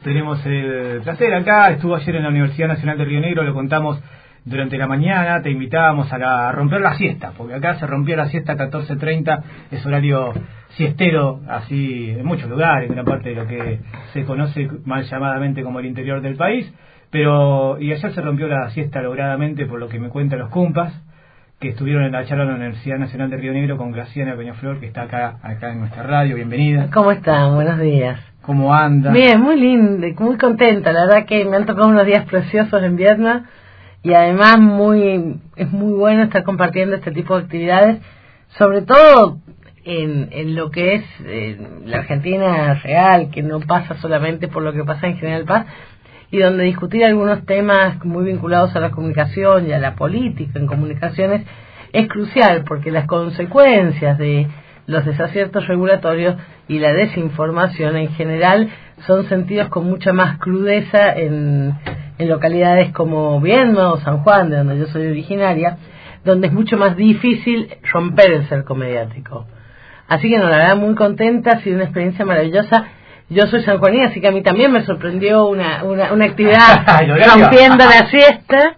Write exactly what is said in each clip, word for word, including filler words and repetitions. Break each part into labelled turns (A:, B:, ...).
A: Tenemos el placer acá, estuvo ayer en la Universidad Nacional de Río Negro, lo contamos durante la mañana, te invitábamos a, la, a romper la siesta, porque acá se rompió la siesta a catorce treinta, es horario siestero, así en muchos lugares, en una parte de lo que se conoce mal llamadamente como el interior del país, pero y ayer se rompió la siesta logradamente, por lo que me cuentan los compas, que estuvieron en la charla de la Universidad Nacional de Río Negro con Graciana Peñaflor, que está acá, acá en nuestra radio. Bienvenida.
B: ¿Cómo están? Buenos días.
A: ¿Cómo anda?
B: Bien, muy lindo, muy contenta. La verdad que me han tocado unos días preciosos en Viedma y además muy es muy bueno estar compartiendo este tipo de actividades, sobre todo en, en lo que es eh, la Argentina real, que no pasa solamente por lo que pasa en General Paz, y donde discutir algunos temas muy vinculados a la comunicación y a la política en comunicaciones es crucial, porque las consecuencias de los desaciertos regulatorios y la desinformación en general son sentidos con mucha más crudeza en, en localidades como Viedma o San Juan, de donde yo soy originaria, donde es mucho más difícil romper el cerco mediático. Así que no, la verdad muy contenta, ha sido una experiencia maravillosa. Yo soy sanjuanina, así que a mí también me sorprendió una, una, una actividad rompiendo la siesta.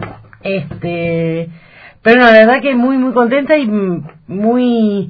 B: Este, pero no, la verdad que muy, muy contenta y muy...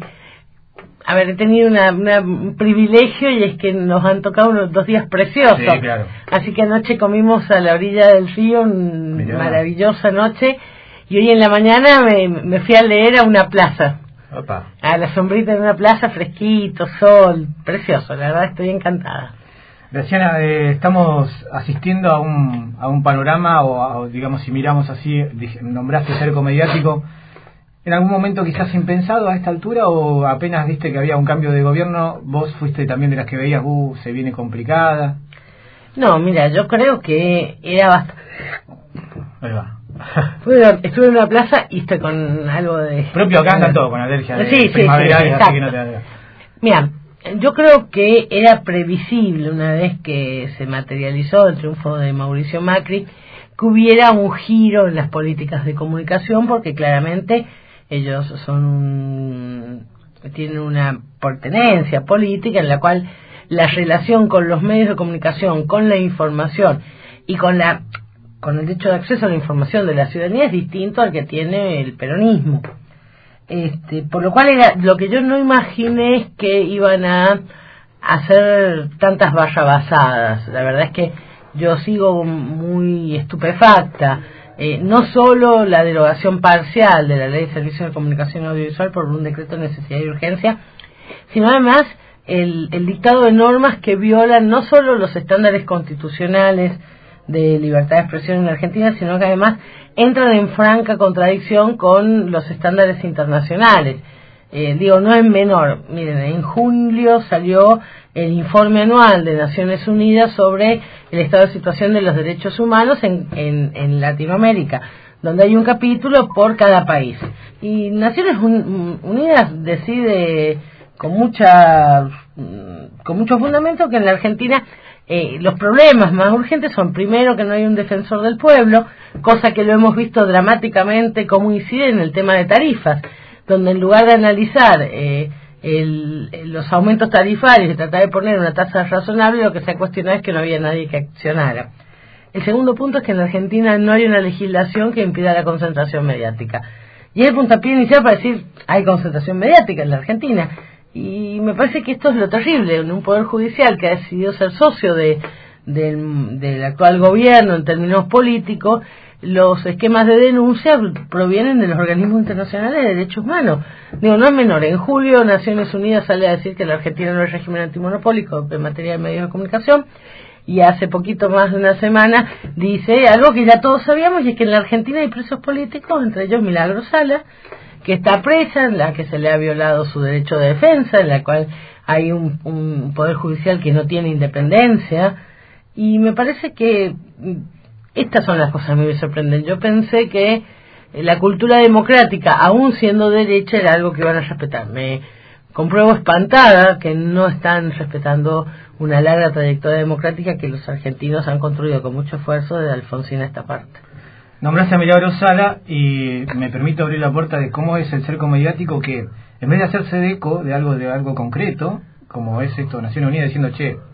B: A ver, he tenido una, una, un privilegio, y es que nos han tocado unos dos días preciosos. Sí, claro. Así que anoche comimos a la orilla del río, una maravillosa noche, y hoy en la mañana me, me fui a leer a una plaza. Opa. A la sombrita de una plaza, fresquito, sol, precioso, la verdad estoy encantada.
A: Graciana, eh, estamos asistiendo a un a un panorama, o, a, o digamos, si miramos así, nombraste cerco mediático, ¿en algún momento quizás impensado a esta altura, o apenas viste que había un cambio de gobierno, vos fuiste también de las que veías, uh, se viene complicada?
B: No, mira, yo creo que era bastante...
A: Ahí va.
B: Bueno, estuve en una plaza y estoy con algo de...
A: Propio acá anda todo con alergia de
B: sí, sí,
A: primavera,
B: sí,
A: así que no te da.
B: Mira, yo creo que era previsible, una vez que se materializó el triunfo de Mauricio Macri, que hubiera un giro en las políticas de comunicación, porque claramente ellos son un, tienen una pertenencia política en la cual la relación con los medios de comunicación, con la información y con la con el derecho de acceso a la información de la ciudadanía es distinto al que tiene el peronismo. Este, por lo cual era, lo que yo no imaginé es que iban a hacer tantas barrabasadas. La verdad es que yo sigo muy estupefacta. Eh, no solo la derogación parcial de la Ley de Servicios de Comunicación Audiovisual por un decreto de necesidad y urgencia, sino además el, el dictado de normas que violan no solo los estándares constitucionales de libertad de expresión en Argentina, sino que además entran en franca contradicción con los estándares internacionales. Eh, digo, no es menor. Miren, en julio salió el informe anual de Naciones Unidas sobre el estado de situación de los derechos humanos en, en, en Latinoamérica, donde hay un capítulo por cada país. Y Naciones Unidas decide con mucha con mucho fundamento que en la Argentina Eh, los problemas más urgentes son, primero, que no hay un defensor del pueblo, cosa que lo hemos visto dramáticamente cómo incide en el tema de tarifas, donde en lugar de analizar eh, el, los aumentos tarifarios y tratar de poner una tasa razonable, lo que se ha cuestionado es que no había nadie que accionara. El segundo punto es que en Argentina no hay una legislación que impida la concentración mediática. Y es el puntapié inicial para decir, hay concentración mediática en la Argentina. Y me parece que esto es lo terrible, en un poder judicial que ha decidido ser socio de, de del actual gobierno en términos políticos. Los esquemas de denuncia provienen de los organismos internacionales de derechos humanos. Digo, no es menor. En julio Naciones Unidas sale a decir que la Argentina no es régimen antimonopólico en materia de medios de comunicación, y hace poquito más de una semana dice algo que ya todos sabíamos, y es que en la Argentina hay presos políticos, entre ellos Milagro Sala, que está presa, en la que se le ha violado su derecho de defensa, en la cual hay un, un poder judicial que no tiene independencia. Y me parece que estas son las cosas que a mí me sorprenden. Yo pensé que la cultura democrática, aún siendo derecha, era algo que iban a respetar. Me compruebo espantada que no están respetando una larga trayectoria democrática que los argentinos han construido con mucho esfuerzo desde Alfonsín a esta parte.
A: Nombraste a Milagro Sala y me permito abrir la puerta de cómo es el cerco mediático, que en vez de hacerse de eco de algo de algo concreto, como es esto, Naciones Unidas diciendo, che,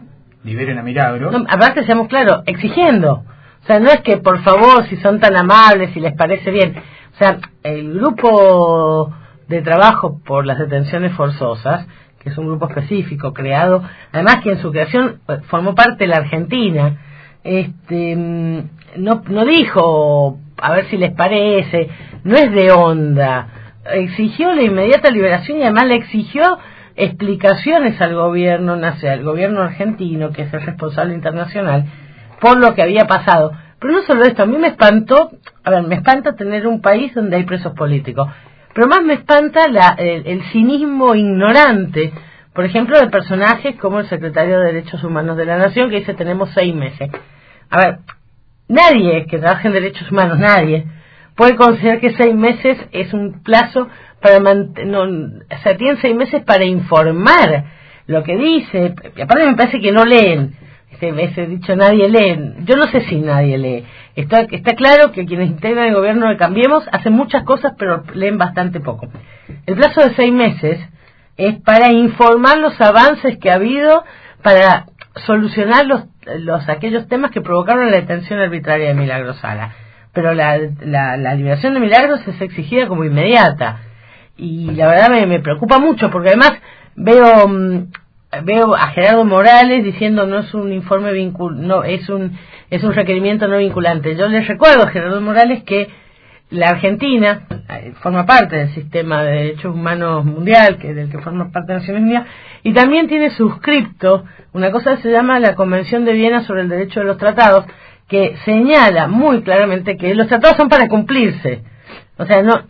A: liberen a Milagro.
B: No, aparte, seamos claros, exigiendo. O sea, no es que, por favor, si son tan amables, si les parece bien. O sea, el grupo de trabajo por las detenciones forzosas, que es un grupo específico creado, además que en su creación formó parte de la Argentina, este no, no dijo, a ver si les parece, no es de onda, exigió la inmediata liberación y además le exigió explicaciones al gobierno nacional, al gobierno argentino, que es el responsable internacional, por lo que había pasado. Pero no solo esto, a mí me espantó, a ver, me espanta tener un país donde hay presos políticos, pero más me espanta la, el, el cinismo ignorante, por ejemplo, de personajes como el secretario de Derechos Humanos de la Nación, que dice tenemos seis meses. A ver, nadie que trabaje en derechos humanos, nadie, puede considerar que seis meses es un plazo para mantener, no, o sea, tienen seis meses para informar lo que dice, y aparte me parece que no leen. Ese, ese dicho nadie lee, yo no sé si nadie lee. Está, está claro que quienes integran el gobierno de Cambiemos hacen muchas cosas, pero leen bastante poco. El plazo de seis meses es para informar los avances que ha habido para solucionar los, los aquellos temas que provocaron la detención arbitraria de Milagro Sala. Pero la, la, la liberación de Milagros es exigida como inmediata. Y la verdad me, me preocupa mucho, porque además veo... veo a Gerardo Morales diciendo no es un informe vincul no es un es un requerimiento no vinculante. Yo les recuerdo a Gerardo Morales que la Argentina eh, forma parte del sistema de derechos humanos mundial, que del que forma parte de Naciones Unidas, y también tiene suscripto una cosa que se llama la Convención de Viena sobre el Derecho de los Tratados, que señala muy claramente que los tratados son para cumplirse. O sea, no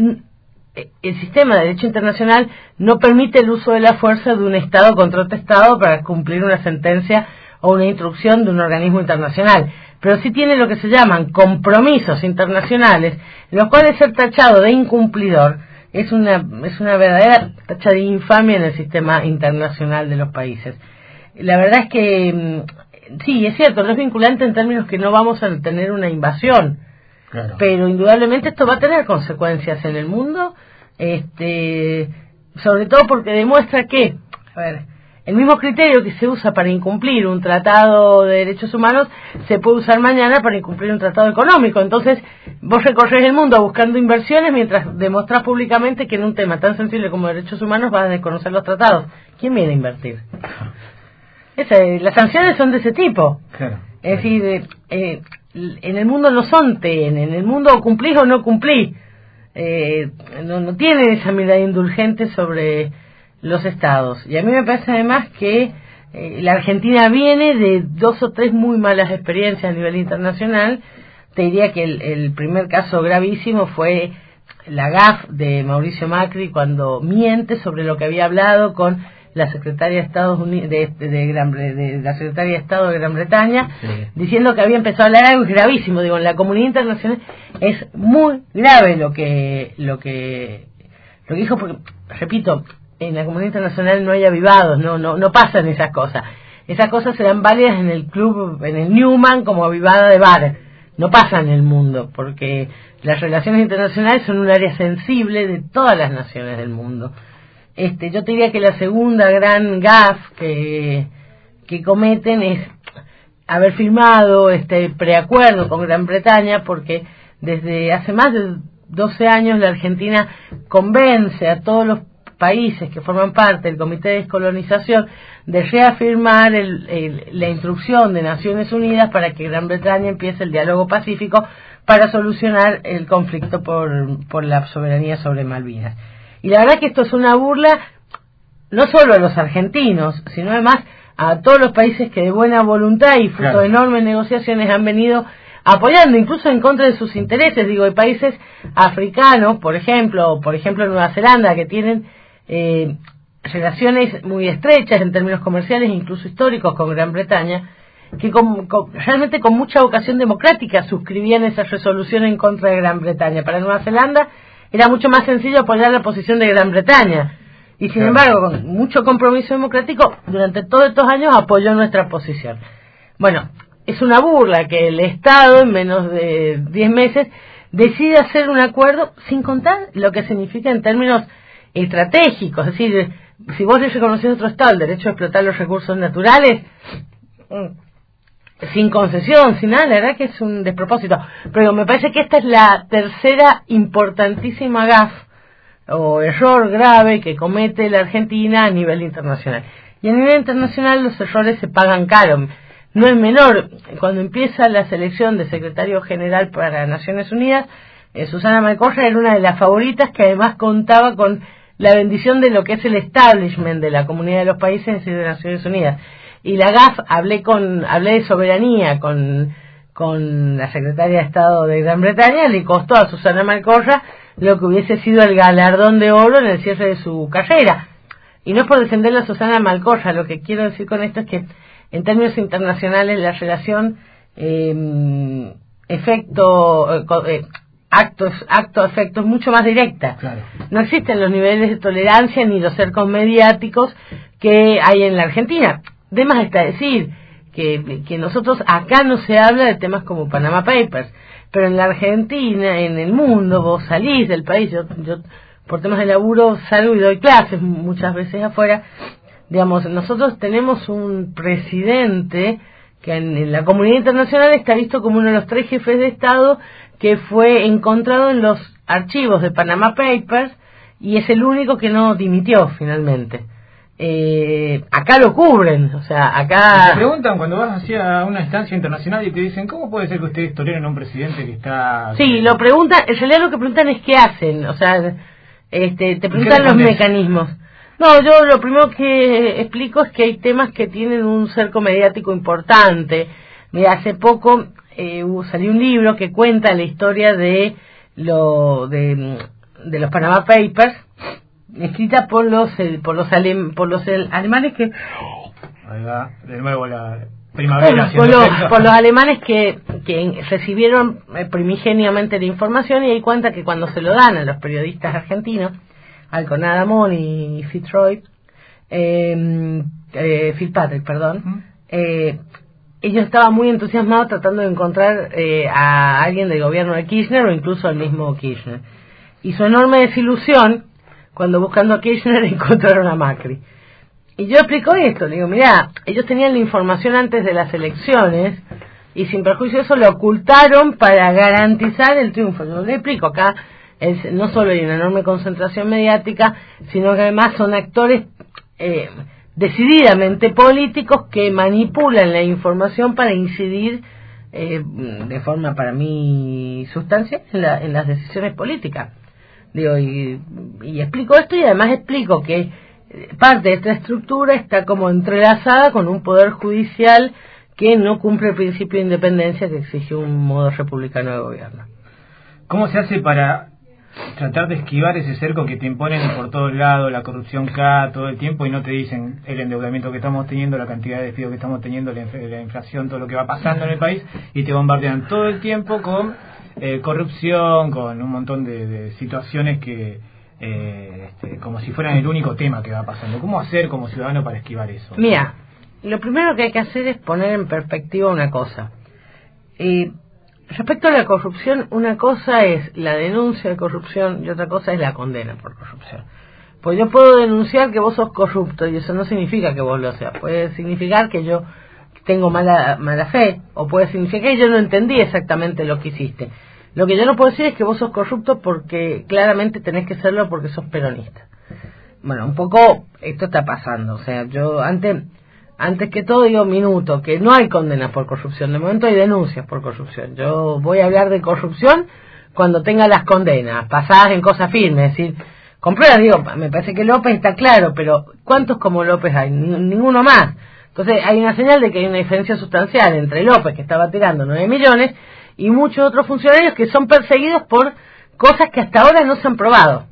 B: el sistema de derecho internacional no permite el uso de la fuerza de un Estado contra otro Estado para cumplir una sentencia o una instrucción de un organismo internacional, pero sí tiene lo que se llaman compromisos internacionales, en los cuales ser tachado de incumplidor es una es una verdadera tacha de infamia en el sistema internacional de los países. La verdad es que sí, es cierto, no es vinculante en términos que no vamos a tener una invasión. Claro. Pero indudablemente esto va a tener consecuencias en el mundo, este, sobre todo porque demuestra que, a ver, el mismo criterio que se usa para incumplir un tratado de derechos humanos se puede usar mañana para incumplir un tratado económico. Entonces, vos recorres el mundo buscando inversiones mientras demostrás públicamente que en un tema tan sensible como derechos humanos vas a desconocer los tratados. ¿Quién viene a invertir? Esa, las sanciones son de ese tipo. Claro. Es decir, eh, eh, en el mundo no son T N, en el mundo o cumplís o no cumplís. Eh, no, no tienen esa mirada indulgente sobre los estados. Y a mí me parece además que eh, la Argentina viene de dos o tres muy malas experiencias a nivel internacional. Te diría que el, el primer caso gravísimo fue la gaffe de Mauricio Macri cuando miente sobre lo que había hablado con la secretaria de Estados Unidos de, de, de, Gran, de la secretaria de Estado de Gran Bretaña, sí, diciendo que había empezado a hablar algo gravísimo. Digo, en la comunidad internacional es muy grave lo que lo que lo que dijo, porque repito, en la comunidad internacional no hay avivados, no no no pasan esas cosas. Esas cosas serán válidas en el club, en el Newman, como avivada de bar. No pasan en el mundo, porque las relaciones internacionales son un área sensible de todas las naciones del mundo. Este, yo te diría que la segunda gran gaffe que, que cometen es haber firmado este preacuerdo con Gran Bretaña, porque desde hace más de doce años la Argentina convence a todos los países que forman parte del Comité de Descolonización de reafirmar el, el, la instrucción de Naciones Unidas para que Gran Bretaña empiece el diálogo pacífico para solucionar el conflicto por, por la soberanía sobre Malvinas. Y la verdad que esto es una burla no solo a los argentinos, sino además a todos los países que de buena voluntad y fruto claro. de enormes negociaciones han venido apoyando, incluso en contra de sus intereses. Digo, hay países africanos, por ejemplo, por ejemplo Nueva Zelanda, que tienen eh, relaciones muy estrechas en términos comerciales e incluso históricos con Gran Bretaña, que con, con, realmente con mucha vocación democrática suscribían esa resolución en contra de Gran Bretaña. Para Nueva Zelanda era mucho más sencillo apoyar la posición de Gran Bretaña. Y sin claro. embargo, con mucho compromiso democrático, durante todos estos años apoyó nuestra posición. Bueno, es una burla que el Estado, en menos de diez meses, decide hacer un acuerdo sin contar lo que significa en términos estratégicos. Es decir, si vos le reconocés a otro Estado el derecho a explotar los recursos naturales, sin concesión, sin nada, la verdad que es un despropósito. Pero me parece que esta es la tercera importantísima gafe o error grave que comete la Argentina a nivel internacional. Y a nivel internacional los errores se pagan caro. No es menor. Cuando empieza la selección de secretario general para Naciones Unidas, eh, Susana Malcorra era una de las favoritas, que además contaba con la bendición de lo que es el establishment de la Comunidad de los Países y de Naciones Unidas. Y la gafe, hablé con hablé de soberanía con con la secretaria de Estado de Gran Bretaña, le costó a Susana Malcorra lo que hubiese sido el galardón de oro en el cierre de su carrera. Y no es por defender a Susana Malcorra, lo que quiero decir con esto es que en términos internacionales la relación eh, efecto eh, actos acto efecto es mucho más directa.
A: Claro.
B: No existen los niveles de tolerancia ni los cercos mediáticos que hay en la Argentina. De más está decir que, que nosotros acá no se habla de temas como Panama Papers, pero en la Argentina, en el mundo, vos salís del país, yo, yo por temas de laburo salgo y doy clases muchas veces afuera, digamos, nosotros tenemos un presidente que en, en la comunidad internacional está visto como uno de los tres jefes de Estado que fue encontrado en los archivos de Panama Papers y es el único que no dimitió finalmente. Eh, acá lo cubren, o sea, acá...
A: Te preguntan cuando vas hacia una instancia internacional y te dicen, ¿cómo puede ser que ustedes toleren a un presidente que está...?
B: Sí, lo preguntan, en realidad lo que preguntan es qué hacen, o sea, este, te preguntan los mecanismos. No, yo lo primero que explico es que hay temas que tienen un cerco mediático importante. Mira, hace poco eh, salió un libro que cuenta la historia de, lo, de, de los Panama Papers, escrita por los por los alem, por los alemanes que
A: ahí va, de nuevo la primavera
B: por, por, los, por los alemanes que, que recibieron primigeniamente la información, y ahí cuenta que cuando se lo dan a los periodistas argentinos, Alconada Amón y Fitzroy eh, eh, Fitzpatrick, perdón, uh-huh. eh, ellos estaban muy entusiasmados tratando de encontrar eh, a alguien del gobierno de Kirchner o incluso al mismo Kirchner, y su enorme desilusión cuando buscando a Kirchner encontraron a Macri. Y yo explico esto, le digo, mirá, ellos tenían la información antes de las elecciones y sin perjuicio de eso lo ocultaron para garantizar el triunfo. Yo le explico, acá es, no solo hay una enorme concentración mediática, sino que además son actores eh, decididamente políticos que manipulan la información para incidir eh, de forma para mí sustancial en, la, en las decisiones políticas. Digo, y, y explico esto, y además explico que parte de esta estructura está como entrelazada con un poder judicial que no cumple el principio de independencia que exige un modo republicano de gobierno.
A: ¿Cómo se hace para tratar de esquivar ese cerco que te imponen por todos lados, la corrupción acá todo el tiempo, y no te dicen el endeudamiento que estamos teniendo, la cantidad de despidos que estamos teniendo, la, inf- la inflación, todo lo que va pasando en el país, y te bombardean todo el tiempo con eh, corrupción, con un montón de, de situaciones que eh, este, como si fueran el único tema que va pasando? ¿Cómo hacer como ciudadano para esquivar eso?
B: Mira, lo primero que hay que hacer es poner en perspectiva una cosa. Eh, respecto a la corrupción, una cosa es la denuncia de corrupción y otra cosa es la condena por corrupción. Pues yo puedo denunciar que vos sos corrupto y eso no significa que vos lo seas. Puede significar que yo tengo mala mala fe, o puede significar que yo no entendí exactamente lo que hiciste. Lo que yo no puedo decir es que vos sos corrupto porque claramente tenés que serlo porque sos peronista. Bueno, un poco esto está pasando. O sea, yo antes... Antes que todo digo minuto, que no hay condenas por corrupción, de momento hay denuncias por corrupción. Yo voy a hablar de corrupción cuando tenga las condenas, pasadas en cosas firmes, es decir, con pruebas, digo, me parece que López está claro, pero ¿cuántos como López hay? Ninguno más. Entonces hay una señal de que hay una diferencia sustancial entre López, que estaba tirando nueve millones, y muchos otros funcionarios que son perseguidos por cosas que hasta ahora no se han probado.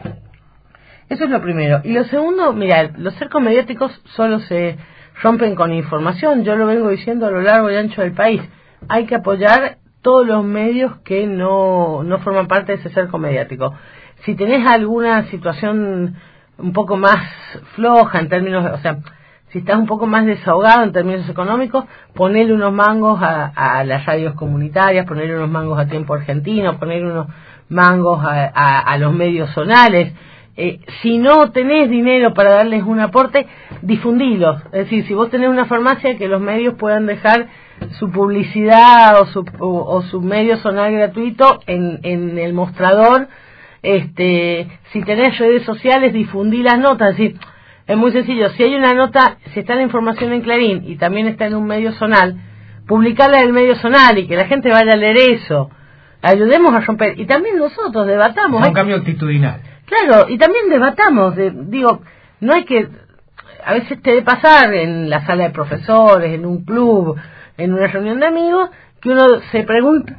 B: Eso es lo primero. Y lo segundo, mira, los cercos mediáticos solo se rompen con información. Yo lo vengo diciendo a lo largo y ancho del país. Hay que apoyar todos los medios que no, no forman parte de ese cerco mediático. Si tenés alguna situación un poco más floja en términos, o sea, si estás un poco más desahogado en términos económicos, ponele unos mangos a, a las radios comunitarias, ponele unos mangos a Tiempo Argentino, ponele unos mangos a, a, a los medios zonales. Eh, si no tenés dinero para darles un aporte, difundilos. Es decir, si vos tenés una farmacia, que los medios puedan dejar su publicidad o su, o, o su medio sonar gratuito en, en el mostrador. Este, si tenés redes sociales, difundí las notas. Es decir, es muy sencillo. Si hay una nota, si está la información en Clarín y también está en un medio zonal, publicarla en el medio zonal y que la gente vaya a leer eso. Ayudemos a romper. Y también nosotros debatamos.
A: Es un cambio actitudinal.
B: Claro, y también debatamos. De, digo, no hay que... A veces te debe pasar en la sala de profesores, en un club, en una reunión de amigos, que uno se pregunta...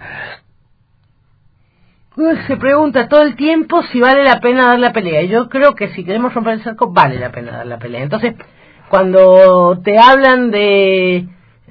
B: Uno se pregunta todo el tiempo si vale la pena dar la pelea. Y yo creo que si queremos romper el cerco, vale la pena dar la pelea. Entonces, cuando te hablan de...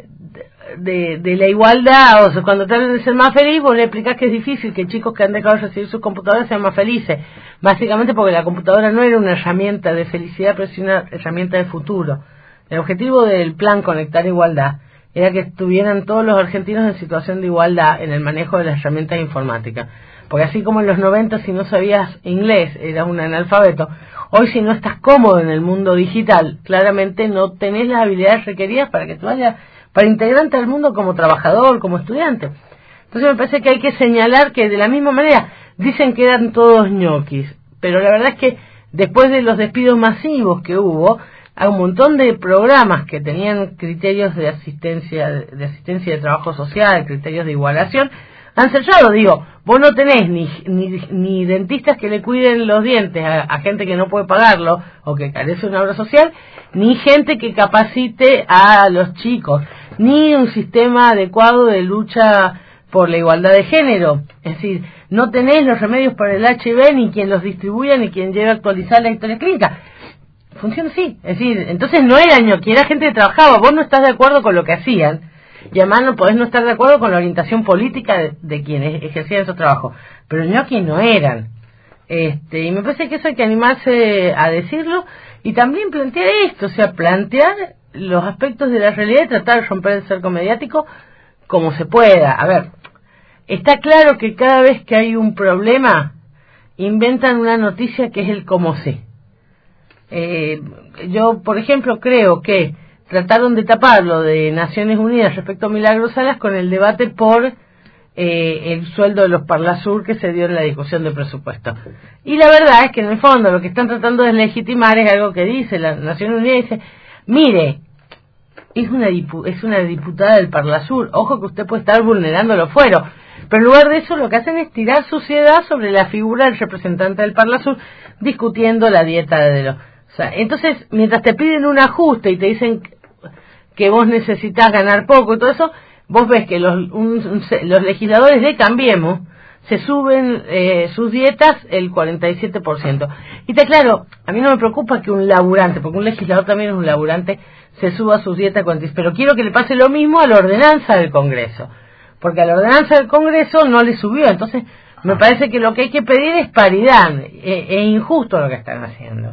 B: De, de la igualdad, o sea, cuando te hablan de ser más feliz, vos le explicás que es difícil que chicos que han dejado de recibir sus computadoras sean más felices, básicamente porque la computadora no era una herramienta de felicidad, pero sí una herramienta de futuro. El objetivo del plan Conectar Igualdad era que estuvieran todos los argentinos en situación de igualdad en el manejo de las herramientas informáticas, porque así como en los noventa, si no sabías inglés eras un analfabeto, hoy si no estás cómodo en el mundo digital, claramente no tenés las habilidades requeridas para que tú vayas para integrarte al mundo como trabajador, como estudiante. Entonces me parece que hay que señalar que de la misma manera dicen que eran todos ñoquis, pero la verdad es que después de los despidos masivos que hubo, hay un montón de programas que tenían criterios de asistencia, de asistencia de trabajo social, criterios de igualación, han cerrado. Digo, vos no tenés ni, ni, ni dentistas que le cuiden los dientes a, a gente que no puede pagarlo o que carece de una obra social, ni gente que capacite a los chicos, ni un sistema adecuado de lucha por la igualdad de género. Es decir, no tenés los remedios para el H I V, ni quien los distribuya, ni quien lleve a actualizar la historia clínica. Funciona así. Es decir, entonces no era ñoqui, era gente que trabajaba. Vos no estás de acuerdo con lo que hacían, y además no podés no estar de acuerdo con la orientación política de, de quienes ejercían esos trabajos. Pero ñoquis no eran. Este, y me parece que eso hay que animarse a decirlo, y también plantear esto, o sea, plantear los aspectos de la realidad y tratar de romper el cerco mediático como se pueda. A ver, está claro que cada vez que hay un problema, inventan una noticia que es el cómo sé. Eh, yo, por ejemplo, creo que trataron de tapar lo de Naciones Unidas respecto a Milagros Salas con el debate por eh, el sueldo de los Parlasur que se dio en la discusión de presupuesto. Y la verdad es que en el fondo lo que están tratando de legitimar es algo que dice la Naciones Unidas, dice, mire, es una, dipu es una diputada del Parlasur, ojo que usted puede estar vulnerando los fueros, pero en lugar de eso lo que hacen es tirar suciedad sobre la figura del representante del Parlasur discutiendo la dieta de los... O sea, entonces, mientras te piden un ajuste y te dicen que vos necesitas ganar poco y todo eso, vos ves que los, un, un, los legisladores de Cambiemos se suben eh, sus dietas el cuarenta y siete por ciento. Y está claro, a mí no me preocupa que un laburante, porque un legislador también es un laburante, se suba sus dietas, pero quiero que le pase lo mismo a la ordenanza del Congreso, porque a la ordenanza del Congreso no le subió. Entonces me parece que lo que hay que pedir es paridad. Es, es injusto lo que están haciendo.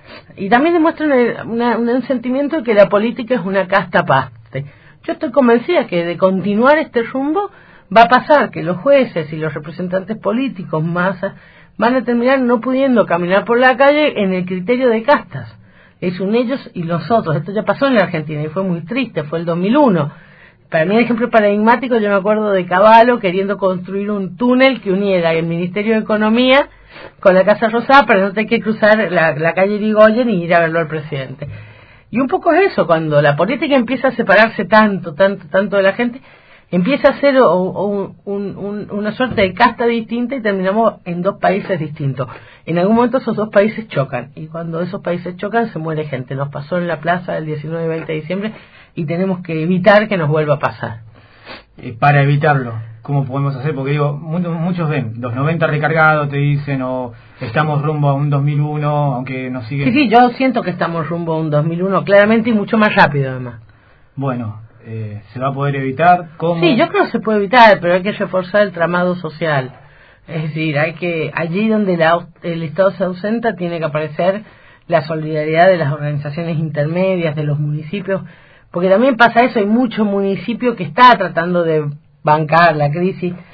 B: Y también demuestra una, una, un sentimiento de que la política es una casta aparte. Yo estoy convencida que de continuar este rumbo va a pasar que los jueces y los representantes políticos más van a terminar no pudiendo caminar por la calle en el criterio de castas. Es un ellos y los otros. Esto ya pasó en la Argentina y fue muy triste, fue el dos mil uno. Para mí, un ejemplo paradigmático, yo me acuerdo de Cavallo queriendo construir un túnel que uniera el Ministerio de Economía con la Casa Rosada para no tener que cruzar la, la calle Irigoyen y ir a verlo al presidente. Y un poco es eso, cuando la política empieza a separarse tanto, tanto, tanto de la gente, empieza a ser o, o, un, un, una suerte de casta distinta y terminamos en dos países distintos. En algún momento esos dos países chocan, y cuando esos países chocan se muere gente. Nos pasó en la plaza el diecinueve y veinte de diciembre y tenemos que evitar que nos vuelva a pasar.
A: Eh, para evitarlo, ¿cómo podemos hacer? Porque digo, muchos, muchos ven, los noventa recargados te dicen, o estamos rumbo a un dos mil uno, aunque nos siguen...
B: Sí, sí, yo siento que estamos rumbo a un dos mil uno, claramente, y mucho más rápido además.
A: Bueno, eh, ¿se va a poder evitar? ¿Cómo?
B: Sí, yo creo que se puede evitar, pero hay que reforzar el tramado social. Es decir, hay que allí donde la, el Estado se ausenta tiene que aparecer la solidaridad de las organizaciones intermedias, de los municipios, porque también pasa eso, hay mucho municipio que está tratando de bancar la crisis.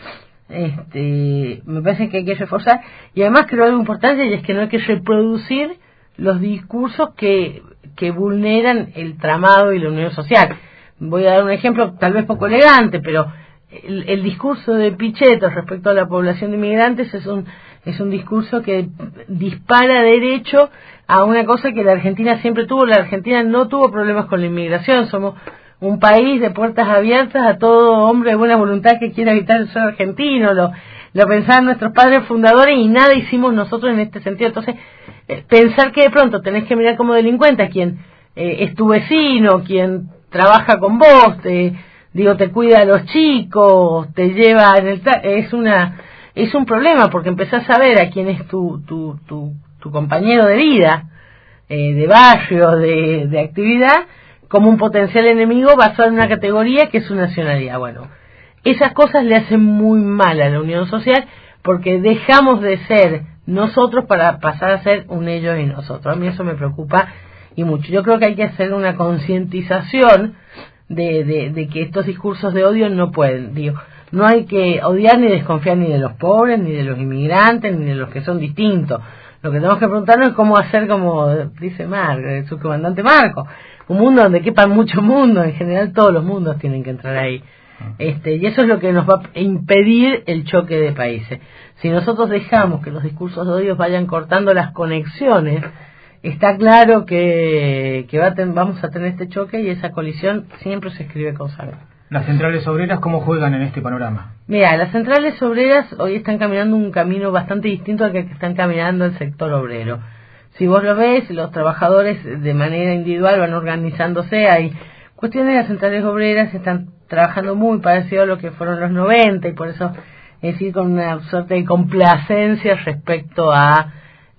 B: este, me parece que hay que reforzar, y además creo algo importante, y es que no hay que reproducir los discursos que, que vulneran el tramado y la unión social. Voy a dar un ejemplo tal vez poco elegante, pero el, el discurso de Pichetto respecto a la población de inmigrantes es un es un discurso que dispara derecho a una cosa que la Argentina siempre tuvo. La Argentina no tuvo problemas con la inmigración, somos un país de puertas abiertas a todo hombre de buena voluntad que quiera habitar el suelo argentino, lo, lo pensaban nuestros padres fundadores y nada hicimos nosotros en este sentido. Entonces, eh, pensar que de pronto tenés que mirar como delincuente a quien eh, es tu vecino, quien trabaja con vos, te, digo, te cuida a los chicos, te lleva en el... es una es un problema, porque empezás a ver a quién es tu tu tu, tu compañero de vida, eh, de barrio, de, de actividad, como un potencial enemigo basado en una categoría que es su nacionalidad. Bueno, esas cosas le hacen muy mal a la unión social, porque dejamos de ser nosotros para pasar a ser un ellos y nosotros. A mí eso me preocupa y mucho. Yo creo que hay que hacer una concientización de, de, de que estos discursos de odio no pueden, digo, no hay que odiar ni desconfiar ni de los pobres, ni de los inmigrantes, ni de los que son distintos. Lo que tenemos que preguntarnos es cómo hacer, como dice Mar, el subcomandante Marco, un mundo donde quepan muchos mundos. En general todos los mundos tienen que entrar ahí. Este, y eso es lo que nos va a impedir el choque de países. Si nosotros dejamos que los discursos de odio vayan cortando las conexiones, está claro que, que va a ten, vamos a tener este choque, y esa colisión siempre se escribe con sangre.
A: ¿Las centrales obreras cómo juegan en este panorama?
B: Mira, las centrales obreras hoy están caminando un camino bastante distinto al que están caminando el sector obrero. Si vos lo ves, los trabajadores de manera individual van organizándose. Hay cuestiones de las centrales obreras, están trabajando muy parecido a lo que fueron los noventa, y por eso es decir, con una suerte de complacencia respecto a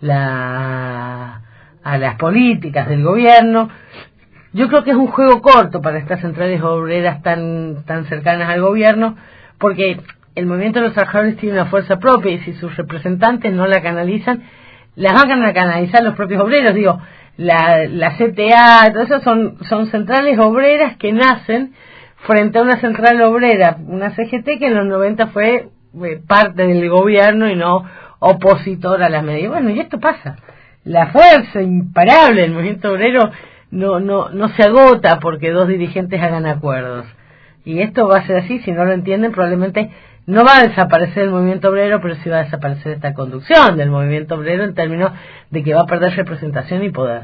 B: la a las políticas del gobierno. Yo creo que es un juego corto para estas centrales obreras tan tan cercanas al gobierno, porque el movimiento de los trabajadores tiene una fuerza propia, y si sus representantes no la canalizan, las van a canalizar los propios obreros. Digo, la, la C T A, todo eso son, son centrales obreras que nacen frente a una central obrera, una C G T que en los noventa fue eh, parte del gobierno y no opositor a las medidas. Bueno, y esto pasa. La fuerza imparable del movimiento obrero no no no se agota porque dos dirigentes hagan acuerdos. Y esto va a ser así. Si no lo entienden, probablemente no va a desaparecer el movimiento obrero, pero sí va a desaparecer esta conducción del movimiento obrero, en términos de que va a perder representación y poder.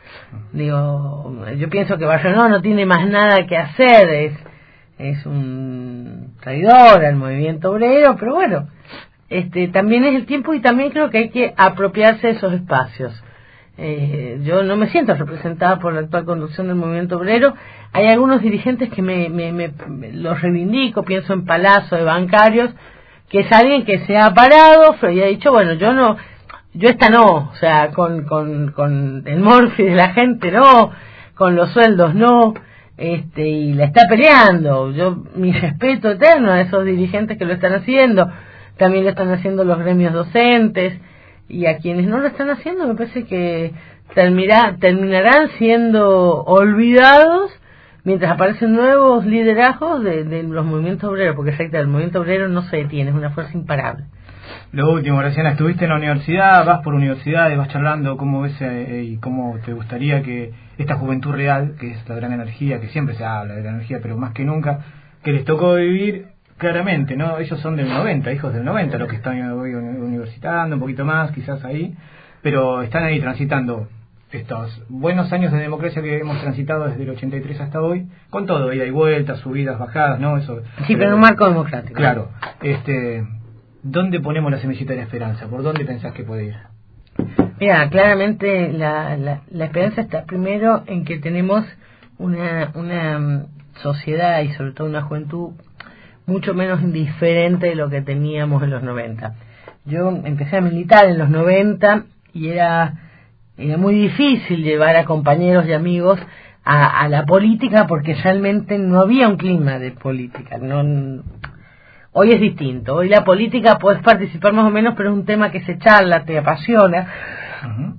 B: Digo, yo pienso que Barrio no tiene más nada que hacer, es es un traidor al movimiento obrero, pero bueno, este también es el tiempo, y también creo que hay que apropiarse de esos espacios. Eh, yo no me siento representada por la actual conducción del movimiento obrero. Hay algunos dirigentes que me, me, me, me los reivindico, pienso en Palazzo de Bancarios, que es alguien que se ha parado y ha dicho, bueno, yo no, yo esta no, o sea, con, con, con el morfi de la gente no, con los sueldos no, este, y la está peleando. Yo, mi respeto eterno a esos dirigentes que lo están haciendo, también lo están haciendo los gremios docentes. Y a quienes no lo están haciendo, me parece que termina, terminarán siendo olvidados mientras aparecen nuevos liderazgos de, de los movimientos obreros, porque exacto, el movimiento obrero no se detiene, es una fuerza imparable.
A: Lo último, Graciana, estuviste en la universidad, vas por universidades, vas charlando, ¿cómo ves eh, y cómo te gustaría que esta juventud real, que es la gran energía, que siempre se habla de la energía, pero más que nunca, que les tocó vivir claramente, ¿no? Ellos son del noventa, hijos del noventa, los que están hoy universitando, un poquito más, quizás ahí, pero están ahí transitando estos buenos años de democracia que hemos transitado desde el ochenta y tres hasta hoy, con todo, ida y vuelta, subidas, bajadas, ¿no? Eso.
B: Sí, pero en un marco democrático.
A: Claro. Este, ¿dónde ponemos la semillita de la esperanza? ¿Por dónde pensás que puede ir?
B: Mira, claramente la, la, la esperanza está primero en que tenemos una, una sociedad y sobre todo una juventud mucho menos indiferente de lo que teníamos en los noventa. Yo empecé a militar en los noventa y era, era muy difícil llevar a compañeros y amigos a, a la política, porque realmente no había un clima de política. No, hoy es distinto. Hoy la política puedes participar más o menos, pero es un tema que se charla, te apasiona. Uh-huh.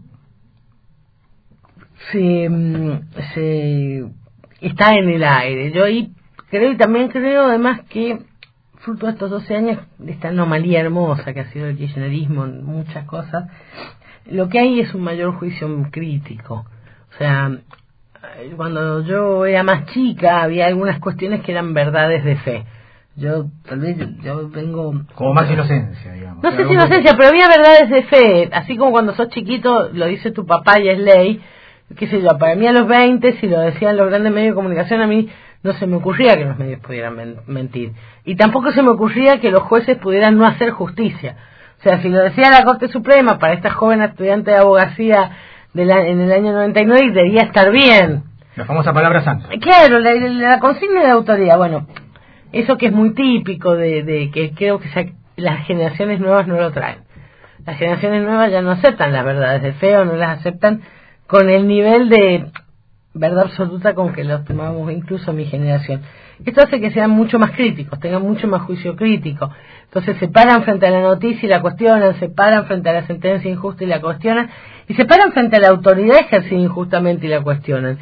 B: Se, se está en el aire. Yo ahí creo, y también creo además que fruto de estos doce años, de esta anomalía hermosa que ha sido el kirchnerismo en muchas cosas, lo que hay es un mayor juicio crítico. O sea, cuando yo era más chica había algunas cuestiones que eran verdades de fe. Yo, tal vez, yo, yo vengo...
A: Como más inocencia, digamos.
B: No sé si inocencia, pero había verdades de fe. Así como cuando sos chiquito, lo dice tu papá y es ley. Qué sé yo, para mí a los veinte, si lo decían los grandes medios de comunicación, a mí no se me ocurría que los medios pudieran men- mentir. Y tampoco se me ocurría que los jueces pudieran no hacer justicia. O sea, si lo decía la Corte Suprema para esta joven estudiante de abogacía de la, en el año noventa y nueve, debería estar bien.
A: La famosa palabra santa.
B: Claro, la, la consigna de autoridad, bueno... Eso que es muy típico de, de que creo que se, las generaciones nuevas no lo traen. Las generaciones nuevas ya no aceptan las verdades de fe o no las aceptan con el nivel de verdad absoluta con que lo tomamos incluso mi generación. Esto hace que sean mucho más críticos, tengan mucho más juicio crítico. Entonces se paran frente a la noticia y la cuestionan, se paran frente a la sentencia injusta y la cuestionan, y se paran frente a la autoridad ejercida injustamente y la cuestionan.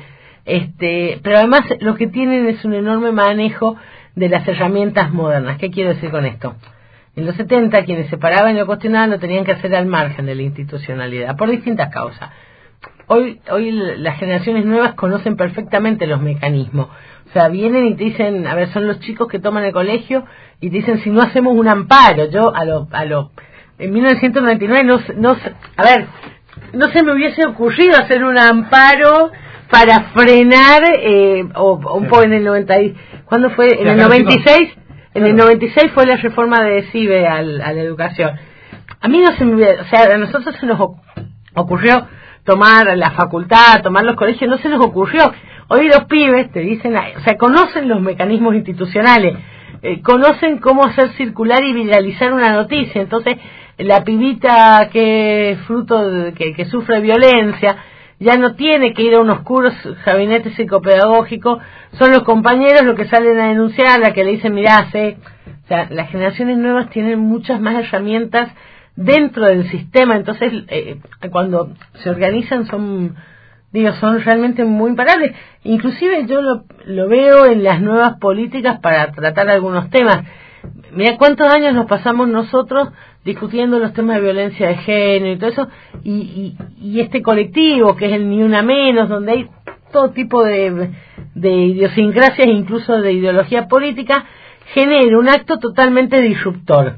B: Este, pero además lo que tienen es un enorme manejo de las herramientas modernas. ¿Qué quiero decir con esto? En los setenta, quienes se paraban y lo cuestionaban lo tenían que hacer al margen de la institucionalidad, por distintas causas. Hoy, hoy las generaciones nuevas conocen perfectamente los mecanismos. O sea, vienen y te dicen, a ver, son los chicos que toman el colegio y te dicen, si no hacemos un amparo, yo a lo, a lo, en mil novecientos noventa y nueve no, no, a ver, no se me hubiese ocurrido hacer un amparo para frenar, eh, o, o un poco en el noventa, ¿cuándo fue? En el noventa y seis, en el noventa y seis fue la reforma de CIBE al, a la educación. A mí no se me hubiera, o sea, a nosotros se nos ocurrió tomar la facultad, tomar los colegios, no se nos ocurrió. Hoy los pibes te dicen, o sea, conocen los mecanismos institucionales, eh, conocen cómo hacer circular y viralizar una noticia. Entonces, la pibita que es fruto de, que, que sufre violencia, ya no tiene que ir a un oscuro gabinete psicopedagógico, son los compañeros los que salen a denunciarla, que le dicen, mirá, sé. O sea, las generaciones nuevas tienen muchas más herramientas dentro del sistema, entonces eh, cuando se organizan son, digo, son realmente muy imparables. Inclusive yo lo, lo veo en las nuevas políticas para tratar algunos temas. Mira cuántos años nos pasamos nosotros discutiendo los temas de violencia de género y todo eso, y, y, y este colectivo que es el Ni Una Menos, donde hay todo tipo de, de idiosincrasias, incluso de ideología política, genera un acto totalmente disruptor.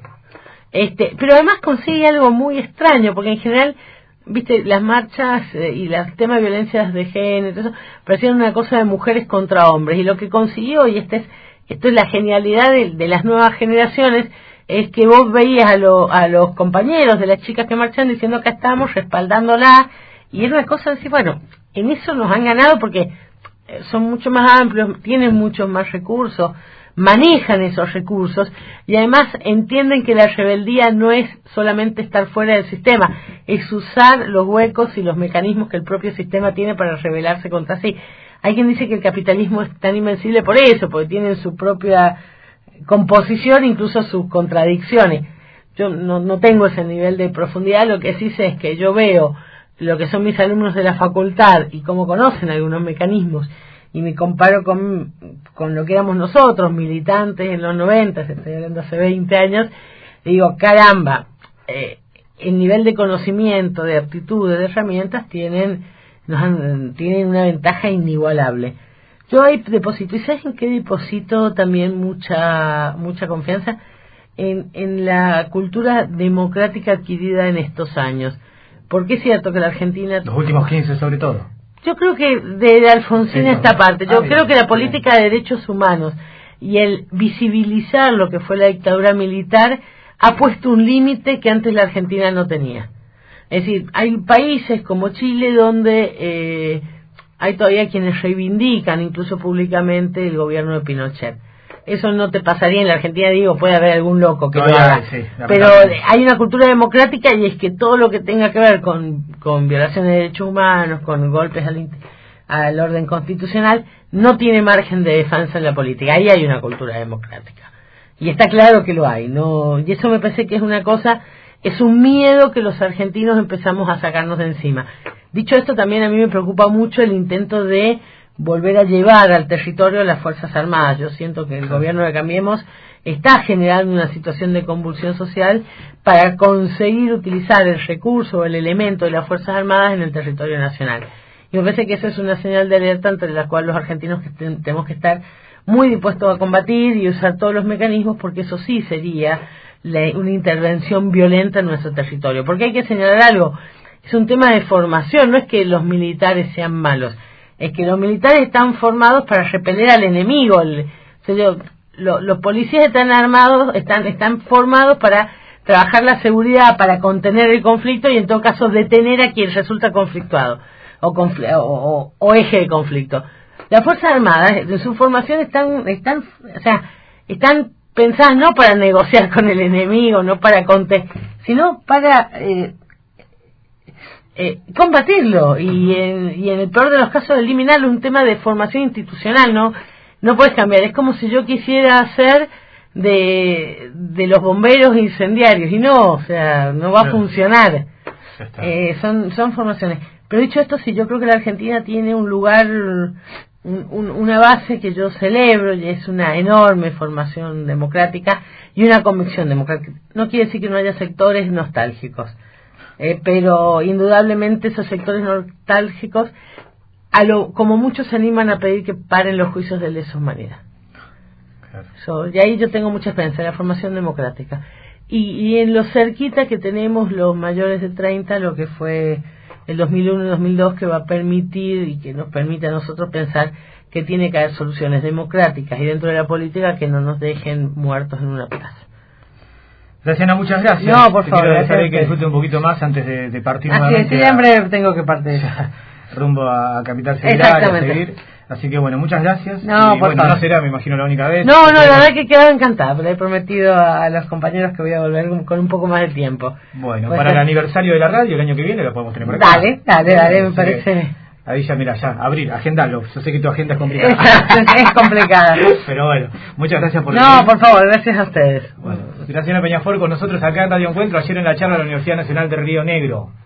B: Este, pero además consigue algo muy extraño, porque en general, viste, las marchas eh, y los temas de violencias de género y todo eso parecían una cosa de mujeres contra hombres, y lo que consiguió, y este es, esto es la genialidad de, de las nuevas generaciones, es que vos veías a, lo, a los compañeros de las chicas que marchan diciendo acá estamos, respaldándola, y era una cosa de decir, bueno, en eso nos han ganado porque son mucho más amplios, tienen muchos más recursos, manejan esos recursos, y además entienden que la rebeldía no es solamente estar fuera del sistema, es usar los huecos y los mecanismos que el propio sistema tiene para rebelarse contra sí. Hay quien dice que el capitalismo es tan invencible por eso, porque tienen su propia composición, incluso sus contradicciones. Yo no, no tengo ese nivel de profundidad, lo que sí sé es que yo veo lo que son mis alumnos de la facultad y cómo conocen algunos mecanismos, y me comparo con, con lo que éramos nosotros, militantes en los noventa, estoy hablando hace veinte años, y digo, caramba, eh, el nivel de conocimiento, de aptitudes, de herramientas tienen, nos han, tienen una ventaja inigualable. Yo ahí deposito, ¿y sabes en qué deposito también mucha mucha confianza? En, en la cultura democrática adquirida en estos años. Porque es cierto que la Argentina...
A: Los últimos quince sobre todo.
B: Yo creo que de Alfonsín
A: sí,
B: esta parte, yo
A: ah,
B: creo
A: bien,
B: que la política de derechos humanos y el visibilizar lo que fue la dictadura militar ha puesto un límite que antes la Argentina no tenía. Es decir, hay países como Chile donde eh, hay todavía quienes reivindican, incluso públicamente, el gobierno de Pinochet. Eso no te pasaría en la Argentina, digo, puede haber algún loco que no, lo haga. Sí, pero hay una cultura democrática, y es que todo lo que tenga que ver con, con violaciones de derechos humanos, con golpes al, al orden constitucional, no tiene margen de defensa en la política. Ahí hay una cultura democrática. Y está claro que lo hay, ¿no? Y eso me parece que es una cosa, es un miedo que los argentinos empezamos a sacarnos de encima. Dicho esto, también a mí me preocupa mucho el intento de volver a llevar al territorio las Fuerzas Armadas. Yo siento que el gobierno de Cambiemos está generando una situación de convulsión social para conseguir utilizar el recurso o el elemento de las Fuerzas Armadas en el territorio nacional. Y me parece que esa es una señal de alerta entre la cual los argentinos que ten, tenemos que estar muy dispuestos a combatir y usar todos los mecanismos, porque eso sí sería la, una intervención violenta en nuestro territorio. Porque hay que señalar algo, es un tema de formación, no es que los militares sean malos, es que los militares están formados para repeler al enemigo. El, Lo, lo, los policías están armados, están, están formados para trabajar la seguridad, para contener el conflicto y en todo caso detener a quien resulta conflictuado o, confl o, o, o eje de conflicto. Las Fuerzas Armadas, en su formación, están, están, o sea, están pensadas no para negociar con el enemigo, no para contener, sino para eh, eh, combatirlo y en, y en el peor de los casos eliminarlo. Un tema de formación institucional, ¿no? No puedes cambiar, es como si yo quisiera hacer de, de los bomberos incendiarios, y no, o sea, no va a funcionar. Eh, son, son formaciones. Pero dicho esto, sí, yo creo que la Argentina tiene un lugar, un, un, una base que yo celebro, y es una enorme formación democrática y una convicción democrática. No quiere decir que no haya sectores nostálgicos, eh, pero indudablemente esos sectores nostálgicos, a lo como muchos se animan a pedir que paren los juicios de lesa humanidad. Claro. So, y ahí yo tengo mucha esperanza en la formación democrática. Y, y en lo cerquita que tenemos los mayores de treinta, lo que fue el dos mil uno y dos mil dos, que va a permitir y que nos permite a nosotros pensar que tiene que haber soluciones democráticas y dentro de la política que no nos dejen muertos en una plaza.
A: Graciana, muchas gracias.
B: No, por
A: Te
B: favor.
A: quiero dejar que disfrute un poquito más antes de, de partir
B: Así
A: nuevamente.
B: es, siempre tengo que partir.
A: Rumbo a Capital Federal, a seguir. Así que bueno, muchas gracias.
B: No,
A: y,
B: por
A: bueno,
B: favor.
A: no será, me imagino, la única vez.
B: No, no, la verdad que quedo encantada. Le he prometido a los compañeros que voy a volver con un poco más de tiempo.
A: Bueno,
B: pues
A: para
B: es...
A: el aniversario de la radio el año que viene lo podemos tener por acá.
B: Dale, dale, dale, me parece.
A: Ahí ya, mira, ya, abrir, agendalo. Yo sé que tu agenda es complicada.
B: Es, es complicada.
A: Pero bueno, muchas gracias por
B: No,
A: venir.
B: por favor, gracias a ustedes.
A: Bueno, Graciana Peñafort con nosotros acá en Radio Encuentro, ayer en la charla de la Universidad Nacional de Río Negro.